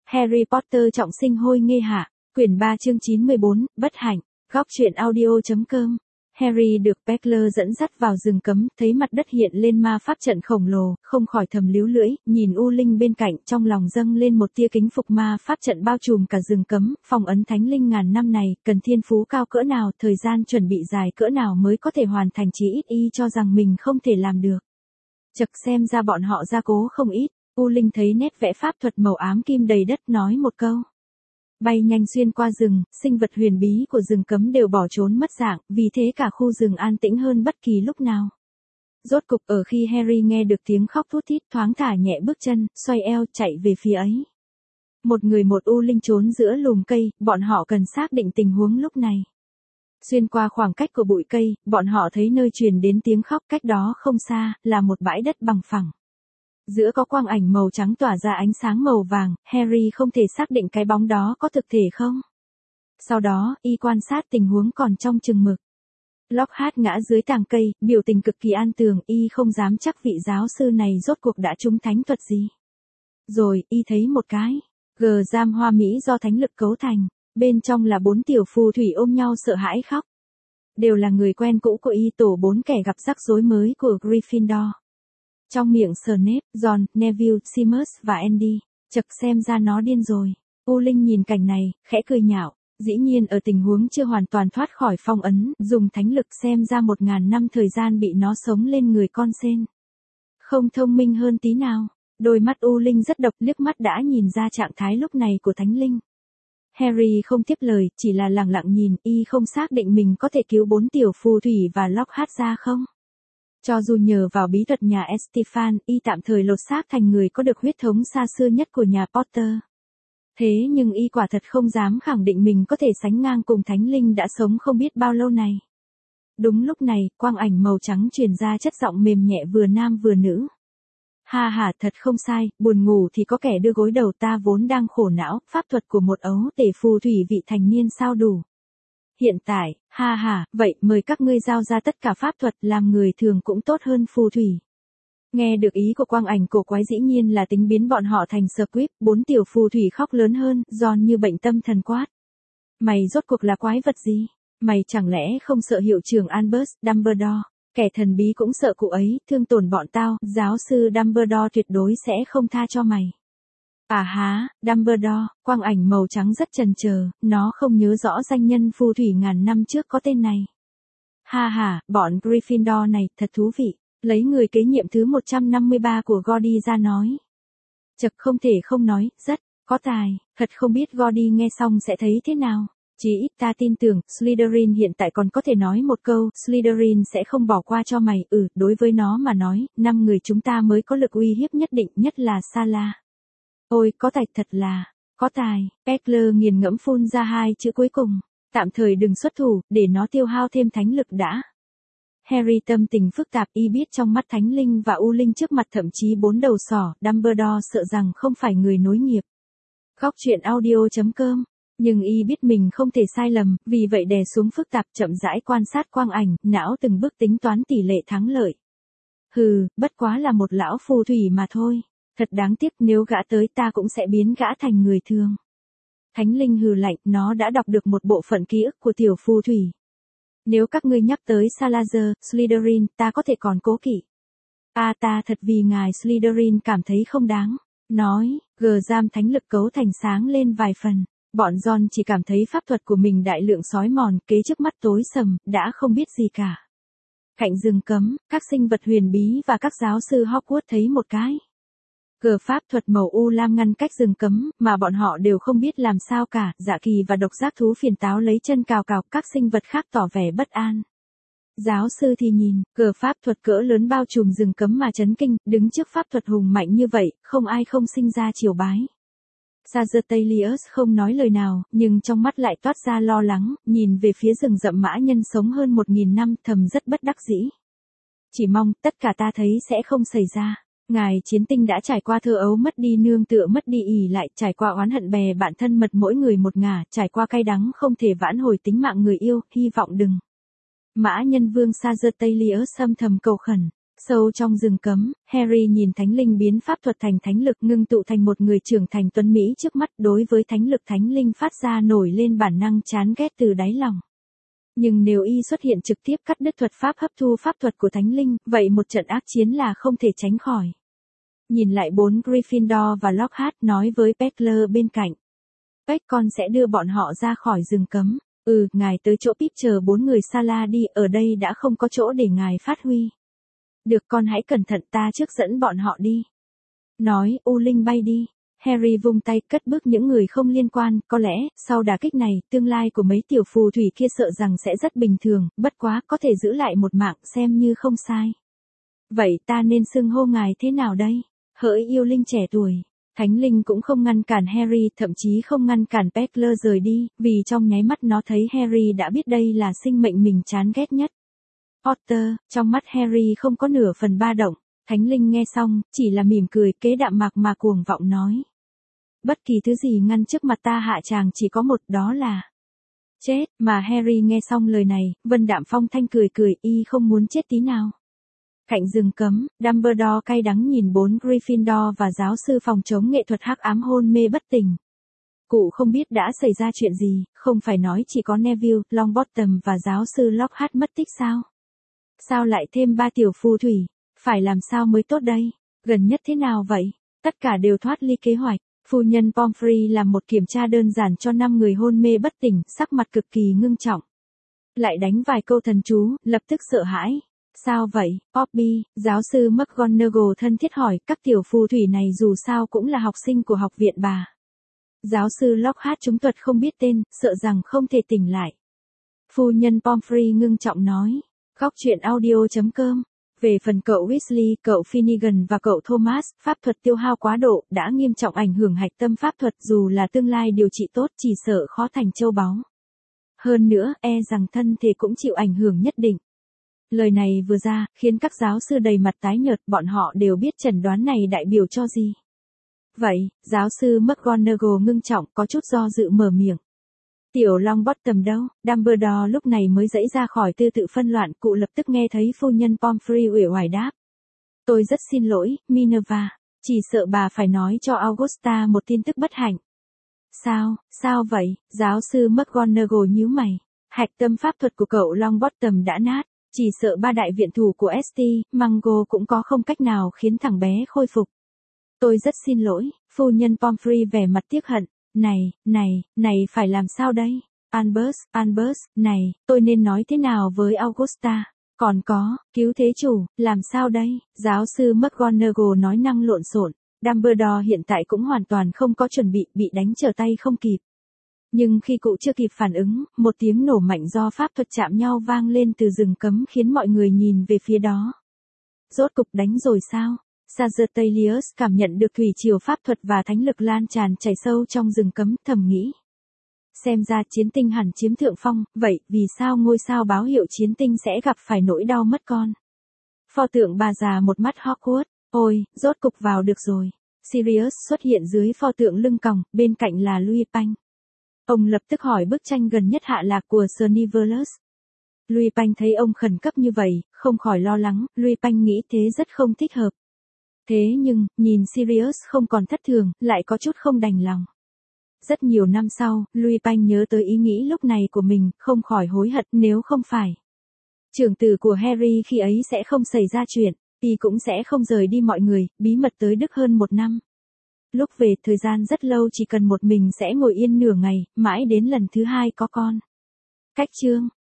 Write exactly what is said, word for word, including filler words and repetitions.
Harry Potter trọng sinh hôi nghê hạ, quyển ba chương chín mươi bốn, bất hạnh, góc truyện audio.com. Harry được Peckler dẫn dắt vào rừng cấm, thấy mặt đất hiện lên ma pháp trận khổng lồ, không khỏi thầm líu lưỡi, nhìn U Linh bên cạnh, trong lòng dâng lên một tia kính phục. Ma pháp trận bao trùm cả rừng cấm, phong ấn thánh linh ngàn năm này, cần thiên phú cao cỡ nào, thời gian chuẩn bị dài cỡ nào mới có thể hoàn thành, chí ít y cho rằng mình không thể làm được. Chật, xem ra bọn họ gia cố không ít. U Linh thấy nét vẽ pháp thuật màu ám kim đầy đất, nói một câu. Bay nhanh xuyên qua rừng, sinh vật huyền bí của rừng cấm đều bỏ trốn mất dạng, vì thế cả khu rừng an tĩnh hơn bất kỳ lúc nào. Rốt cục ở khi Harry nghe được tiếng khóc thút thít, thoáng thả nhẹ bước chân, xoay eo, chạy về phía ấy. Một người một U Linh trốn giữa lùm cây, bọn họ cần xác định tình huống lúc này. Xuyên qua khoảng cách của bụi cây, bọn họ thấy nơi truyền đến tiếng khóc, cách đó không xa, là một bãi đất bằng phẳng. Giữa có quang ảnh màu trắng tỏa ra ánh sáng màu vàng, Harry không thể xác định cái bóng đó có thực thể không. Sau đó, y quan sát tình huống còn trong chừng mực. Lockhart ngã dưới tàng cây, biểu tình cực kỳ an tường, y không dám chắc vị giáo sư này rốt cuộc đã trúng thánh thuật gì. Rồi, y thấy một cái gờ giam hoa mỹ do thánh lực cấu thành, bên trong là bốn tiểu phù thủy ôm nhau sợ hãi khóc. Đều là người quen cũ của y, tổ bốn kẻ gặp rắc rối mới của Gryffindor. Trong miệng Snape, Ron, Neville, Seamus và Andy, chật xem ra nó điên rồi. U Linh nhìn cảnh này, khẽ cười nhạo, dĩ nhiên ở tình huống chưa hoàn toàn thoát khỏi phong ấn, dùng thánh lực xem ra một ngàn năm thời gian bị nó sống lên người con sên. Không thông minh hơn tí nào, đôi mắt U Linh rất độc, liếc mắt đã nhìn ra trạng thái lúc này của thánh linh. Harry không tiếp lời, chỉ là lặng lặng nhìn, y không xác định mình có thể cứu bốn tiểu phù thủy và Lockhart ra không. Cho dù nhờ vào bí thuật nhà Estefan, y tạm thời lột xác thành người có được huyết thống xa xưa nhất của nhà Potter. Thế nhưng y quả thật không dám khẳng định mình có thể sánh ngang cùng thánh linh đã sống không biết bao lâu này. Đúng lúc này, quang ảnh màu trắng truyền ra chất giọng mềm nhẹ vừa nam vừa nữ. Ha ha, thật không sai, buồn ngủ thì có kẻ đưa gối đầu, ta vốn đang khổ não, pháp thuật của một ấu tể phù thủy vị thành niên sao đủ. Hiện tại, ha ha, vậy mời các ngươi giao ra tất cả pháp thuật, làm người thường cũng tốt hơn phù thủy. Nghe được ý của quang ảnh cổ quái, dĩ nhiên là tính biến bọn họ thành Squib, bốn tiểu phù thủy khóc lớn hơn, giòn như bệnh tâm thần quát. Mày rốt cuộc là quái vật gì? Mày chẳng lẽ không sợ hiệu trưởng Albus Dumbledore, kẻ thần bí cũng sợ cụ ấy, thương tổn bọn tao, giáo sư Dumbledore tuyệt đối sẽ không tha cho mày. À há, Dumbledore, quang ảnh màu trắng rất chần chờ, nó không nhớ rõ danh nhân phù thủy ngàn năm trước có tên này. Ha ha, bọn Gryffindor này, thật thú vị, lấy người kế nhiệm thứ một trăm năm mươi ba của Gordy ra nói. Chật, không thể không nói, rất có tài, thật không biết Gordy nghe xong sẽ thấy thế nào. Chỉ ít ta tin tưởng, Slytherin hiện tại còn có thể nói một câu, Slytherin sẽ không bỏ qua cho mày, ừ, đối với nó mà nói, năm người chúng ta mới có lực uy hiếp nhất định, nhất là Sala. Ôi, có tài, thật là, có tài, Peckler nghiền ngẫm phun ra hai chữ cuối cùng, tạm thời đừng xuất thủ, để nó tiêu hao thêm thánh lực đã. Harry tâm tình phức tạp, y biết trong mắt thánh linh và U Linh trước mặt thậm chí bốn đầu sỏ, Dumbledore sợ rằng không phải người nối nghiệp. Góc truyện audio.com. Nhưng y biết mình không thể sai lầm, vì vậy đè xuống phức tạp, chậm rãi quan sát quang ảnh, não từng bước tính toán tỷ lệ thắng lợi. Hừ, bất quá là một lão phù thủy mà thôi. Thật đáng tiếc, nếu gã tới ta cũng sẽ biến gã thành người thường. Thánh linh hừ lạnh, nó đã đọc được một bộ phận ký ức của tiểu phù thủy. Nếu các ngươi nhắc tới Salazar, Slytherin, ta có thể còn cố kỵ. À, ta thật vì ngài Slytherin cảm thấy không đáng. Nói, gờ giam thánh lực cấu thành sáng lên vài phần. Bọn Ron chỉ cảm thấy pháp thuật của mình đại lượng sói mòn, kế trước mắt tối sầm, đã không biết gì cả. Cạnh rừng cấm, các sinh vật huyền bí và các giáo sư Hogwarts thấy một cái gờ pháp thuật màu u lam ngăn cách rừng cấm, mà bọn họ đều không biết làm sao cả. Dạ Kỳ và độc giác thú phiền táo lấy chân cào cào, các sinh vật khác tỏ vẻ bất an. Giáo sư thì nhìn, gờ pháp thuật cỡ lớn bao trùm rừng cấm mà chấn kinh, đứng trước pháp thuật hùng mạnh như vậy, không ai không sinh ra triều bái. Sagittarius không nói lời nào, nhưng trong mắt lại toát ra lo lắng, nhìn về phía rừng rậm mã nhân sống hơn một nghìn năm, thầm rất bất đắc dĩ. Chỉ mong, tất cả ta thấy sẽ không xảy ra. Ngài chiến tinh đã trải qua thơ ấu mất đi nương tựa, mất đi ỷ lại, trải qua oán hận bè bạn thân mật mỗi người một ngả, trải qua cay đắng không thể vãn hồi tính mạng người yêu, hy vọng đừng. Mã nhân vương Sagittarius âm thầm cầu khẩn. Sâu trong rừng cấm, Harry nhìn thánh linh biến pháp thuật thành thánh lực ngưng tụ thành một người trưởng thành tuấn Mỹ trước mắt, đối với thánh lực thánh linh phát ra nổi lên bản năng chán ghét từ đáy lòng. Nhưng nếu y xuất hiện trực tiếp cắt đứt thuật pháp hấp thu pháp thuật của thánh linh, vậy một trận ác chiến là không thể tránh khỏi. Nhìn lại bốn Gryffindor và Lockhart nói với Peckler bên cạnh. Peck con sẽ đưa bọn họ ra khỏi rừng cấm. Ừ, ngài tới chỗ Pip chờ bốn người Sala đi, ở đây đã không có chỗ để ngài phát huy. Được, con hãy cẩn thận, ta trước dẫn bọn họ đi. Nói, U Linh bay đi. Harry vung tay cất bước những người không liên quan, có lẽ, sau đả kích này, tương lai của mấy tiểu phù thủy kia sợ rằng sẽ rất bình thường, bất quá có thể giữ lại một mạng xem như không sai. Vậy ta nên xưng hô ngài thế nào đây? Hỡi yêu linh trẻ tuổi. Thánh linh cũng không ngăn cản Harry, thậm chí không ngăn cản Peckler rời đi, vì trong nháy mắt nó thấy Harry đã biết đây là sinh mệnh mình chán ghét nhất. Potter, trong mắt Harry không có nửa phần ba động. Thánh linh nghe xong, chỉ là mỉm cười kế đạm mạc mà cuồng vọng nói. Bất kỳ thứ gì ngăn trước mặt ta hạ tràng chỉ có một, đó là chết, mà Harry nghe xong lời này, Vân Đạm Phong thanh cười cười, y không muốn chết tí nào. Cạnh rừng cấm, Dumbledore cay đắng nhìn bốn Gryffindor và giáo sư phòng chống nghệ thuật hắc ám hôn mê bất tỉnh. Cụ không biết đã xảy ra chuyện gì, không phải nói chỉ có Neville, Longbottom và giáo sư Lockhart mất tích sao? Sao lại thêm ba tiểu phù thủy? Phải làm sao mới tốt đây? Gần nhất thế nào vậy? Tất cả đều thoát ly kế hoạch. Phu nhân Pomfrey làm một kiểm tra đơn giản cho năm người hôn mê bất tỉnh, sắc mặt cực kỳ ngưng trọng. Lại đánh vài câu thần chú, lập tức sợ hãi. Sao vậy, Poppy? Giáo sư McGonagall thân thiết hỏi, các tiểu phù thủy này dù sao cũng là học sinh của học viện bà. Giáo sư Lockhart chúng thuật không biết tên, sợ rằng không thể tỉnh lại. Phu nhân Pomfrey ngưng trọng nói. Góc truyện audio chấm com. Về phần cậu Weasley, cậu Finnegan và cậu Thomas, pháp thuật tiêu hao quá độ đã nghiêm trọng ảnh hưởng hạch tâm pháp thuật, dù là tương lai điều trị tốt chỉ sợ khó thành châu báu. Hơn nữa, e rằng thân thể cũng chịu ảnh hưởng nhất định. Lời này vừa ra, khiến các giáo sư đầy mặt tái nhợt, bọn họ đều biết chẩn đoán này đại biểu cho gì. Vậy, giáo sư McGonagall ngưng trọng có chút do dự mở miệng. Tiểu Longbottom đâu? Dumbledore lúc này mới dãy ra khỏi tư tự phân loạn, cụ lập tức nghe thấy phu nhân Pomfrey uể oải đáp. Tôi rất xin lỗi, Minerva, chỉ sợ bà phải nói cho Augusta một tin tức bất hạnh. Sao, sao vậy? Giáo sư McGonagall nhíu mày. Hạch tâm pháp thuật của cậu Longbottom đã nát, chỉ sợ ba đại viện thủ của ét tê, Mango cũng có không cách nào khiến thằng bé khôi phục. Tôi rất xin lỗi, phu nhân Pomfrey vẻ mặt tiếc hận. Này, này, này phải làm sao đây? Albus, Albus, này, tôi nên nói thế nào với Augusta? Còn có, cứu thế chủ, làm sao đây? Giáo sư McGonagall nói năng lộn xộn. Dumbledore hiện tại cũng hoàn toàn không có chuẩn bị, bị đánh trở tay không kịp. Nhưng khi cụ chưa kịp phản ứng, một tiếng nổ mạnh do pháp thuật chạm nhau vang lên từ rừng cấm khiến mọi người nhìn về phía đó. Rốt cục đánh rồi sao? Sagittarius cảm nhận được thủy triều pháp thuật và thánh lực lan tràn chảy sâu trong rừng cấm, thầm nghĩ. Xem ra chiến tinh hẳn chiếm thượng phong, vậy vì sao ngôi sao báo hiệu chiến tinh sẽ gặp phải nỗi đau mất con? Pho tượng bà già một mắt Hogwarts, ôi, rốt cục vào được rồi. Sirius xuất hiện dưới pho tượng lưng còng, bên cạnh là Louis Panh. Ông lập tức hỏi bức tranh gần nhất hạ lạc của Snivelus. Louis Panh thấy ông khẩn cấp như vậy, không khỏi lo lắng, Louis Panh nghĩ thế rất không thích hợp. Thế nhưng, nhìn Sirius không còn thất thường, lại có chút không đành lòng. Rất nhiều năm sau, Louis Panh nhớ tới ý nghĩ lúc này của mình, không khỏi hối hận nếu không phải. Trưởng tử của Harry khi ấy sẽ không xảy ra chuyện, y cũng sẽ không rời đi mọi người, bí mật tới Đức hơn một năm. Lúc về, thời gian rất lâu chỉ cần một mình sẽ ngồi yên nửa ngày, mãi đến lần thứ hai có con. Cách chương.